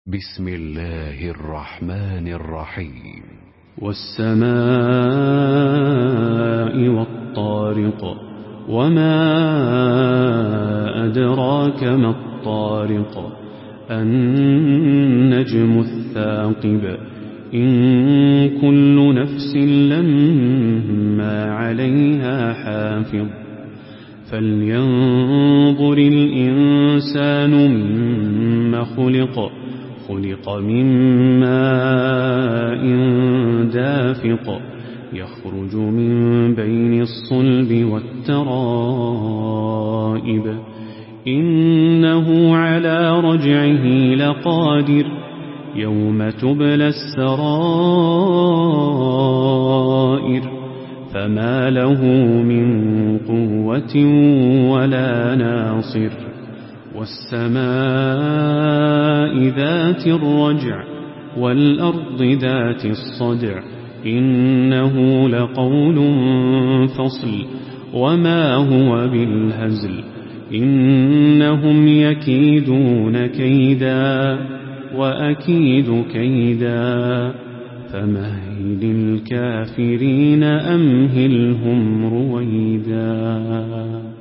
بسم الله الرحمن الرحيم. والسماء والطارق وما أدراك ما الطارق النجم الثاقب إن كل نفس لما عليها حافظ فلينظر الإنسان مما خلق من ماء دافق يخرج من بين الصلب والترائب إنه على رجعه لقادر يوم تبلى السرائر فما له من قوة ولا ناصر والسماء ذات الرجع والأرض ذات الصدع إنه لقول فصل وما هو بالهزل إنهم يكيدون كيدا وأكيد كيدا فمهل الكافرين أمهلهم رويدا.